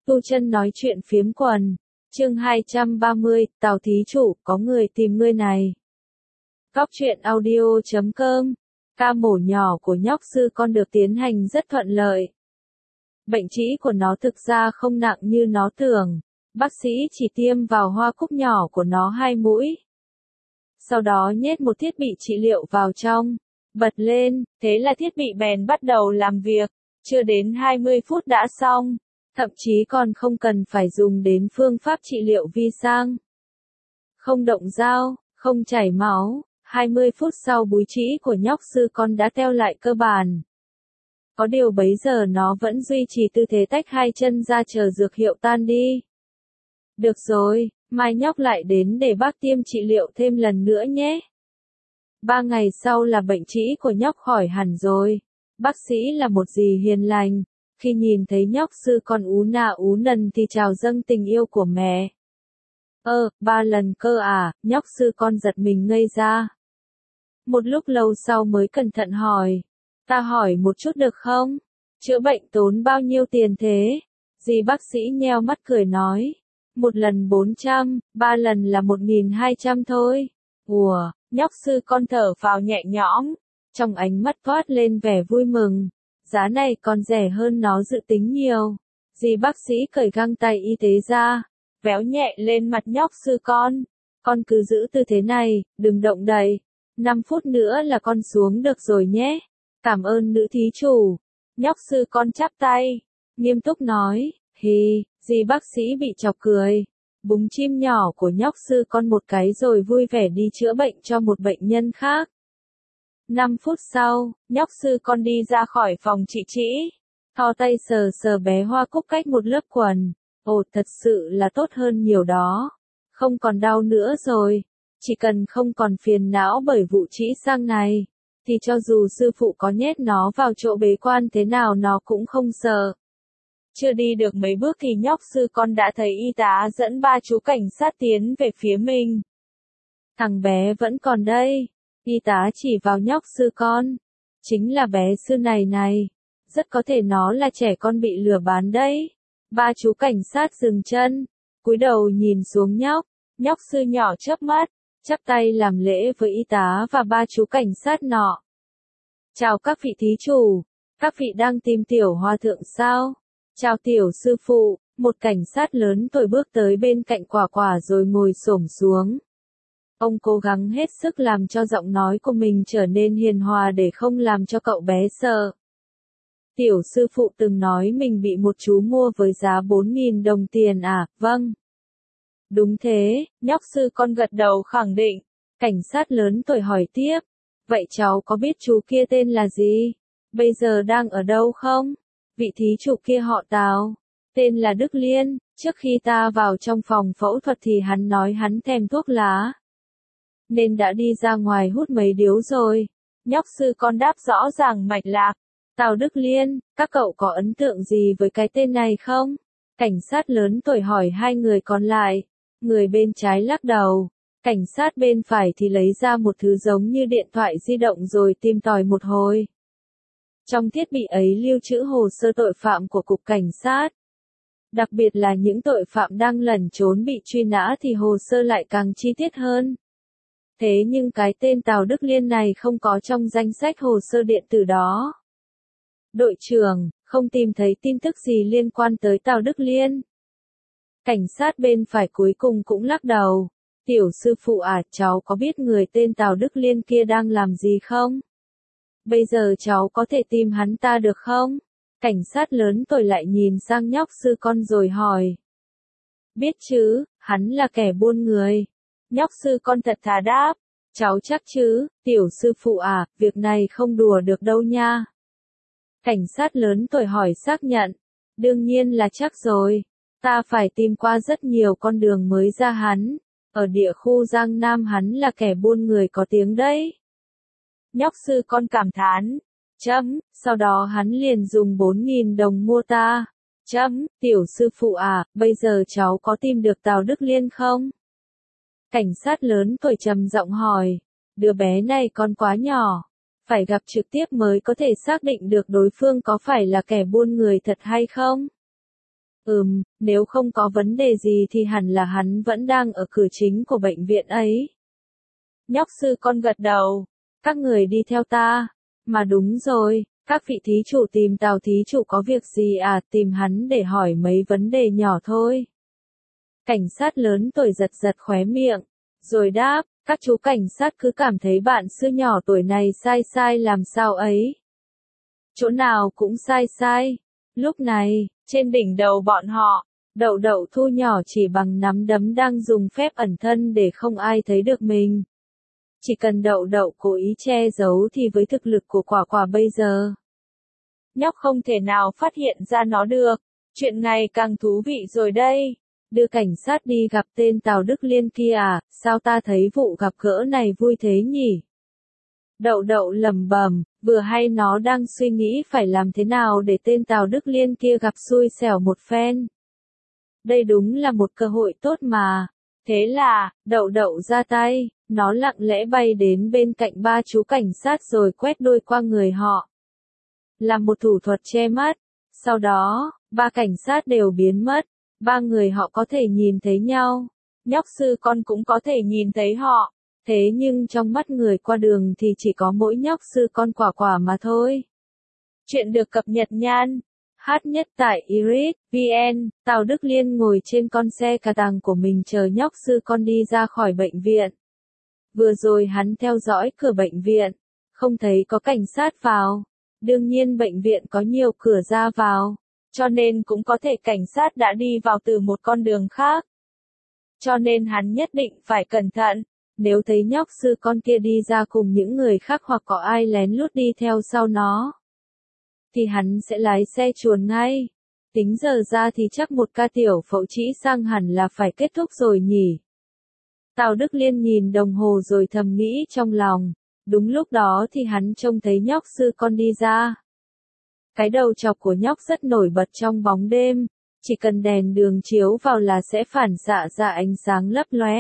Tu Chân nói chuyện phiếm quần. Chương 230, Tào thí chủ, có người tìm ngươi này. Góc truyện audio.com. Ca mổ nhỏ của nhóc sư con được tiến hành rất thuận lợi. Bệnh trĩ của nó thực ra không nặng như nó tưởng. Bác sĩ chỉ tiêm vào hoa cúc nhỏ của nó 2 mũi. Sau đó nhét một thiết bị trị liệu vào trong. Bật lên, thế là thiết bị bèn bắt đầu làm việc. Chưa đến 20 phút đã xong. Thậm chí còn không cần phải dùng đến phương pháp trị liệu vi sang. Không động dao, không chảy máu, 20 phút sau búi trĩ của nhóc sư con đã teo lại cơ bản. Có điều bấy giờ nó vẫn duy trì tư thế tách hai chân ra chờ dược hiệu tan đi. Được rồi, mai nhóc lại đến để bác tiêm trị liệu thêm lần nữa nhé. 3 ngày sau là bệnh trĩ của nhóc khỏi hẳn rồi. Bác sĩ là một dì hiền lành. Khi nhìn thấy nhóc sư con ú nà ú nần thì trào dâng tình yêu của mẹ. 3 lần cơ à, nhóc sư con giật mình ngây ra. Một lúc lâu sau mới cẩn thận hỏi. Ta hỏi một chút được không? Chữa bệnh tốn bao nhiêu tiền thế? Dì bác sĩ nheo mắt cười nói. 1 lần 400, 3 lần là 1.200 thôi. Ủa, nhóc sư con thở phào nhẹ nhõm. Trong ánh mắt toát lên vẻ vui mừng. Giá này còn rẻ hơn nó dự tính nhiều. Dì bác sĩ cởi găng tay y tế ra, véo nhẹ lên mặt nhóc sư con. Con cứ giữ tư thế này, đừng động đậy. 5 phút nữa là con xuống được rồi nhé. Cảm ơn nữ thí chủ. Nhóc sư con chắp tay, nghiêm túc nói. Hì, dì bác sĩ bị chọc cười. Búng chim nhỏ của nhóc sư con một cái rồi vui vẻ đi chữa bệnh cho một bệnh nhân khác. 5 phút sau, nhóc sư con đi ra khỏi phòng trị trĩ. Thò tay sờ sờ bé hoa cúc cách một lớp quần. Ồ, thật sự là tốt hơn nhiều đó. Không còn đau nữa rồi. Chỉ cần không còn phiền não bởi vụ trĩ sang này, thì cho dù sư phụ có nhét nó vào chỗ bế quan thế nào nó cũng không sợ. Chưa đi được mấy bước thì nhóc sư con đã thấy y tá dẫn 3 chú cảnh sát tiến về phía mình. Thằng bé vẫn còn đây. Y tá chỉ vào nhóc sư con. Chính là bé sư này. Rất có thể nó là trẻ con bị lừa bán đấy. 3 chú cảnh sát dừng chân, cúi đầu nhìn xuống nhóc. Nhóc sư nhỏ chớp mắt, chắp tay làm lễ với y tá và 3 chú cảnh sát nọ. Chào các vị thí chủ. Các vị đang tìm tiểu hòa thượng sao? Chào tiểu sư phụ. Một cảnh sát lớn tuổi bước tới bên cạnh quả quả rồi ngồi xổm xuống. Ông cố gắng hết sức làm cho giọng nói của mình trở nên hiền hòa để không làm cho cậu bé sợ. Tiểu sư phụ từng nói mình bị một chú mua với giá 4.000 đồng tiền à? Vâng. Đúng thế, nhóc sư con gật đầu khẳng định. Cảnh sát lớn tuổi hỏi tiếp. Vậy cháu có biết chú kia tên là gì? Bây giờ đang ở đâu không? Vị thí chủ kia họ Tào. Tên là Đức Liên. Trước khi ta vào trong phòng phẫu thuật thì hắn nói hắn thèm thuốc lá, nên đã đi ra ngoài hút mấy điếu rồi. Nhóc sư con đáp rõ ràng mạch lạc. Tào Đức Liên, các cậu có ấn tượng gì với cái tên này không? Cảnh sát lớn tuổi hỏi 2 người còn lại. Người bên trái lắc đầu. Cảnh sát bên phải thì lấy ra một thứ giống như điện thoại di động rồi tìm tòi một hồi. Trong thiết bị ấy lưu trữ hồ sơ tội phạm của cục cảnh sát. Đặc biệt là những tội phạm đang lẩn trốn bị truy nã thì hồ sơ lại càng chi tiết hơn. Thế nhưng cái tên Tào Đức Liên này không có trong danh sách hồ sơ điện tử đó. Đội trưởng, không tìm thấy tin tức gì liên quan tới Tào Đức Liên. Cảnh sát bên phải cuối cùng cũng lắc đầu. Tiểu sư phụ à, cháu có biết người tên Tào Đức Liên kia đang làm gì không? Bây giờ cháu có thể tìm hắn ta được không? Cảnh sát lớn tuổi lại nhìn sang nhóc sư con rồi hỏi. Biết chứ, hắn là kẻ buôn người. Nhóc sư con thật thà đáp. Cháu chắc chứ, tiểu sư phụ à, việc này không đùa được đâu nha. Cảnh sát lớn tuổi hỏi xác nhận. Đương nhiên là chắc rồi. Ta phải tìm qua rất nhiều con đường mới ra hắn. Ở địa khu Giang Nam hắn là kẻ buôn người có tiếng đấy. Nhóc sư con cảm thán. Sau đó hắn liền dùng 4.000 đồng mua ta. Tiểu sư phụ à, bây giờ cháu có tìm được Tào Đức Liên không? Cảnh sát lớn tuổi trầm giọng hỏi. Đứa bé này còn quá nhỏ. Phải gặp trực tiếp mới có thể xác định được đối phương có phải là kẻ buôn người thật hay không. Nếu không có vấn đề gì thì hẳn là hắn vẫn đang ở cửa chính của bệnh viện ấy. Nhóc sư con gật đầu. Các người đi theo ta. Mà đúng rồi, các vị thí chủ tìm Tào thí chủ có việc gì à? Tìm hắn để hỏi mấy vấn đề nhỏ thôi. Cảnh sát lớn tuổi giật giật khóe miệng, rồi đáp, các chú cảnh sát cứ cảm thấy bạn sư nhỏ tuổi này sai sai làm sao ấy. Chỗ nào cũng sai sai. Lúc này, trên đỉnh đầu bọn họ, Đậu Đậu thu nhỏ chỉ bằng nắm đấm đang dùng phép ẩn thân để không ai thấy được mình. Chỉ cần Đậu Đậu cố ý che giấu thì với thực lực của Quả Quả bây giờ, nhóc không thể nào phát hiện ra nó được. Chuyện ngày càng thú vị rồi đây. Đưa cảnh sát đi gặp tên Tào Đức Liên kia à, sao ta thấy vụ gặp gỡ này vui thế nhỉ? Đậu Đậu lẩm bẩm, vừa hay nó đang suy nghĩ phải làm thế nào để tên Tào Đức Liên kia gặp xui xẻo một phen. Đây đúng là một cơ hội tốt mà. Thế là, Đậu Đậu ra tay, nó lặng lẽ bay đến bên cạnh ba chú cảnh sát rồi quét đuôi qua người họ. Làm một thủ thuật che mắt. Sau đó, ba cảnh sát đều biến mất. Ba người họ có thể nhìn thấy nhau. Nhóc sư con cũng có thể nhìn thấy họ. Thế nhưng trong mắt người qua đường thì chỉ có mỗi nhóc sư con Quả Quả mà thôi. Chuyện được cập nhật nhan. Hát nhất tại Iris VN, Tào Đức Liên ngồi trên con xe cà tàng của mình chờ nhóc sư con đi ra khỏi bệnh viện. Vừa rồi hắn theo dõi cửa bệnh viện, không thấy có cảnh sát vào. Đương nhiên bệnh viện có nhiều cửa ra vào, cho nên cũng có thể cảnh sát đã đi vào từ một con đường khác. Cho nên hắn nhất định phải cẩn thận, nếu thấy nhóc sư con kia đi ra cùng những người khác hoặc có ai lén lút đi theo sau nó, thì hắn sẽ lái xe chuồn ngay. Tính giờ ra thì chắc một ca tiểu phẫu trĩ sang hẳn là phải kết thúc rồi nhỉ. Tào Đức Liên nhìn đồng hồ rồi thầm nghĩ trong lòng. Đúng lúc đó thì hắn trông thấy nhóc sư con đi ra. Cái đầu chọc của nhóc rất nổi bật trong bóng đêm, chỉ cần đèn đường chiếu vào là sẽ phản xạ ra ánh sáng lấp lóe.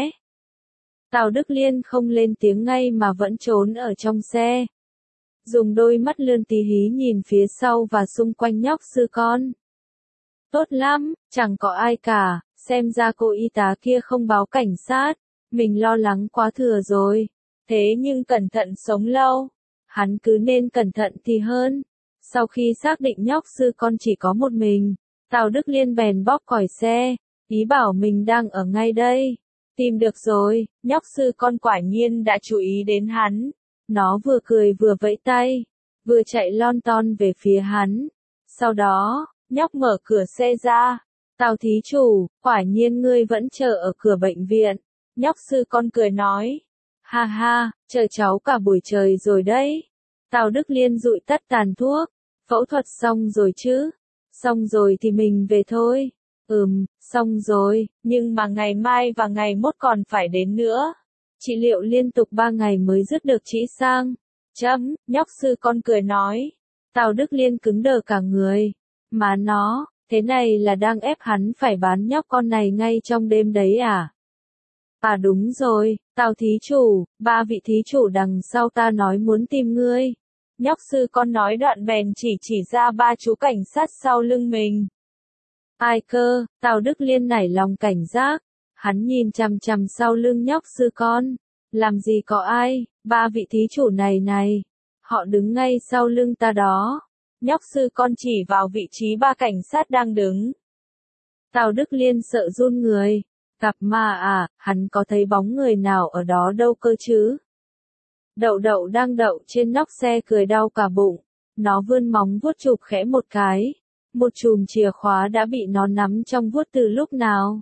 Tào Đức Liên không lên tiếng ngay mà vẫn trốn ở trong xe. Dùng đôi mắt lươn tí hí nhìn phía sau và xung quanh nhóc sư con. Tốt lắm, chẳng có ai cả, xem ra cô y tá kia không báo cảnh sát, mình lo lắng quá thừa rồi. Thế nhưng cẩn thận sống lâu, hắn cứ nên cẩn thận thì hơn. Sau khi xác định nhóc sư con chỉ có một mình, Tào Đức Liên bèn bóp còi xe, ý bảo mình đang ở ngay đây. Tìm được rồi, nhóc sư con quả nhiên đã chú ý đến hắn. Nó vừa cười vừa vẫy tay, vừa chạy lon ton về phía hắn. Sau đó, nhóc mở cửa xe ra. Tào thí chủ, quả nhiên ngươi vẫn chờ ở cửa bệnh viện. Nhóc sư con cười nói. Ha ha, chờ cháu cả buổi trời rồi đấy. Tào Đức Liên dụi tắt tàn thuốc. Phẫu thuật xong rồi chứ? Xong rồi thì mình về thôi. Xong rồi, nhưng mà ngày mai và ngày mốt còn phải đến nữa. Trị liệu liên tục 3 ngày mới dứt được trĩ sang. Nhóc sư con cười nói. Tào Đức Liên cứng đờ cả người. Mà nó, thế này là đang ép hắn phải bán nhóc con này ngay trong đêm đấy à? À đúng rồi, Tào thí chủ, 3 vị thí chủ đằng sau ta nói muốn tìm ngươi. Nhóc sư con nói đoạn bèn chỉ ra 3 chú cảnh sát sau lưng mình. Ai cơ? Tào Đức Liên nảy lòng cảnh giác. Hắn nhìn chằm chằm sau lưng nhóc sư con. Làm gì có ai? 3 vị thí chủ này. Họ đứng ngay sau lưng ta đó. Nhóc sư con chỉ vào vị trí 3 cảnh sát đang đứng. Tào Đức Liên sợ run người. Gặp ma à, hắn có thấy bóng người nào ở đó đâu cơ chứ? Đậu Đậu đang đậu trên nóc xe cười đau cả bụng. Nó vươn móng vuốt chụp khẽ một cái. Một chùm chìa khóa đã bị nó nắm trong vuốt từ lúc nào.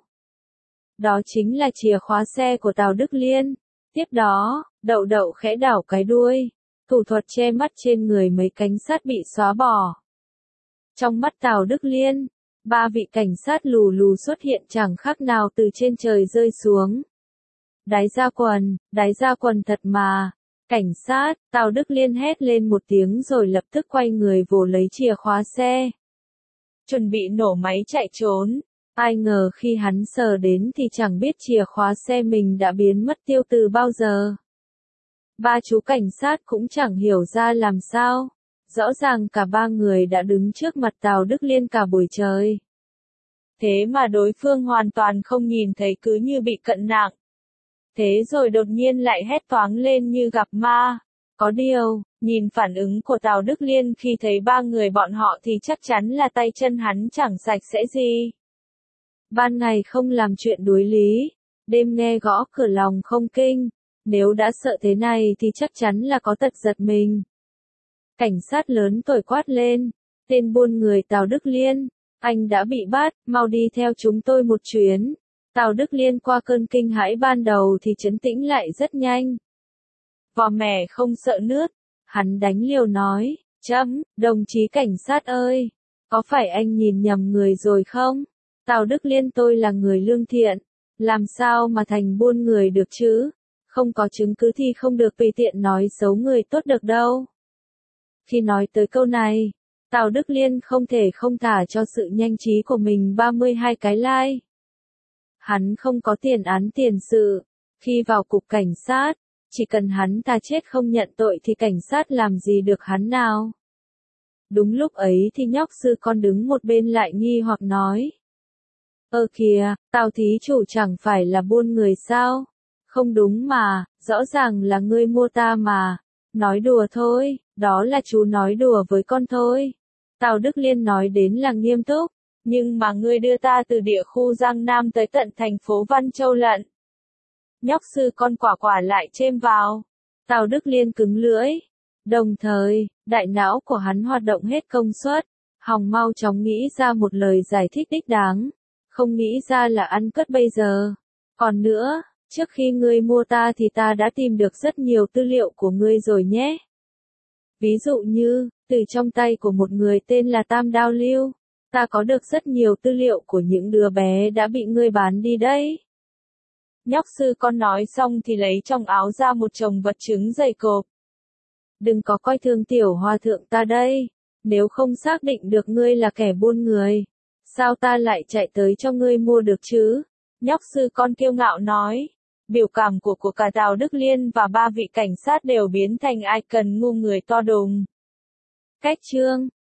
Đó chính là chìa khóa xe của Tào Đức Liên. Tiếp đó, Đậu Đậu khẽ đảo cái đuôi. Thủ thuật che mắt trên người mấy cảnh sát bị xóa bỏ. Trong mắt Tào Đức Liên, 3 vị cảnh sát lù lù xuất hiện chẳng khác nào từ trên trời rơi xuống. Đáy da quần thật mà. Cảnh sát, Tào Đức Liên hét lên một tiếng rồi lập tức quay người vồ lấy chìa khóa xe. Chuẩn bị nổ máy chạy trốn. Ai ngờ khi hắn sờ đến thì chẳng biết chìa khóa xe mình đã biến mất tiêu từ bao giờ. 3 chú cảnh sát cũng chẳng hiểu ra làm sao. Rõ ràng cả 3 người đã đứng trước mặt Tào Đức Liên cả buổi trời. Thế mà đối phương hoàn toàn không nhìn thấy, cứ như bị cận nặng. Thế rồi đột nhiên lại hét toáng lên như gặp ma. Có điều, nhìn phản ứng của Tào Đức Liên khi thấy ba người bọn họ thì chắc chắn là tay chân hắn chẳng sạch sẽ gì. Ban ngày không làm chuyện đuối lý, đêm nghe gõ cửa lòng không kinh, nếu đã sợ thế này thì chắc chắn là có tật giật mình. Cảnh sát lớn tuổi quát lên, tên buôn người Tào Đức Liên, anh đã bị bắt, mau đi theo chúng tôi một chuyến. Tào Đức Liên qua cơn kinh hãi ban đầu thì trấn tĩnh lại rất nhanh. Vò mẻ không sợ nước, hắn đánh liều nói, đồng chí cảnh sát ơi, có phải anh nhìn nhầm người rồi không? Tào Đức Liên, tôi là người lương thiện, làm sao mà thành buôn người được chứ? Không có chứng cứ thì không được tùy tiện nói xấu người tốt được đâu. Khi nói tới câu này, Tào Đức Liên không thể không thả cho sự nhanh trí của mình 32 cái like. Hắn không có tiền án tiền sự, khi vào cục cảnh sát, chỉ cần hắn ta chết không nhận tội thì cảnh sát làm gì được hắn nào. Đúng lúc ấy thì nhóc sư con đứng một bên lại nghi hoặc nói. Kìa, Tào thí chủ chẳng phải là buôn người sao? Không đúng mà, rõ ràng là ngươi mua ta mà. Nói đùa thôi, đó là chú nói đùa với con thôi. Tào Đức Liên nói đến là nghiêm túc, nhưng mà ngươi đưa ta từ địa khu Giang Nam tới tận thành phố Văn Châu lận. Nhóc sư con quả quả lại chêm vào. Tào Đức Liên cứng lưỡi. Đồng thời, đại não của hắn hoạt động hết công suất, hòng mau chóng nghĩ ra một lời giải thích đích đáng. Không nghĩ ra là ăn cất bây giờ. Còn nữa, trước khi ngươi mua ta thì ta đã tìm được rất nhiều tư liệu của ngươi rồi nhé. Ví dụ như, từ trong tay của một người tên là Tam Đao Lưu, ta có được rất nhiều tư liệu của những đứa bé đã bị ngươi bán đi đấy. Nhóc sư con nói xong thì lấy trong áo ra một chồng vật chứng dày cộp. Đừng có coi thường tiểu hòa thượng ta đây, nếu không xác định được ngươi là kẻ buôn người, sao ta lại chạy tới cho ngươi mua được chứ? Nhóc sư con kiêu ngạo nói. Biểu cảm của cả Tào Đức Liên và ba vị cảnh sát đều biến thành ai cần ngu người to đùng. Cách chương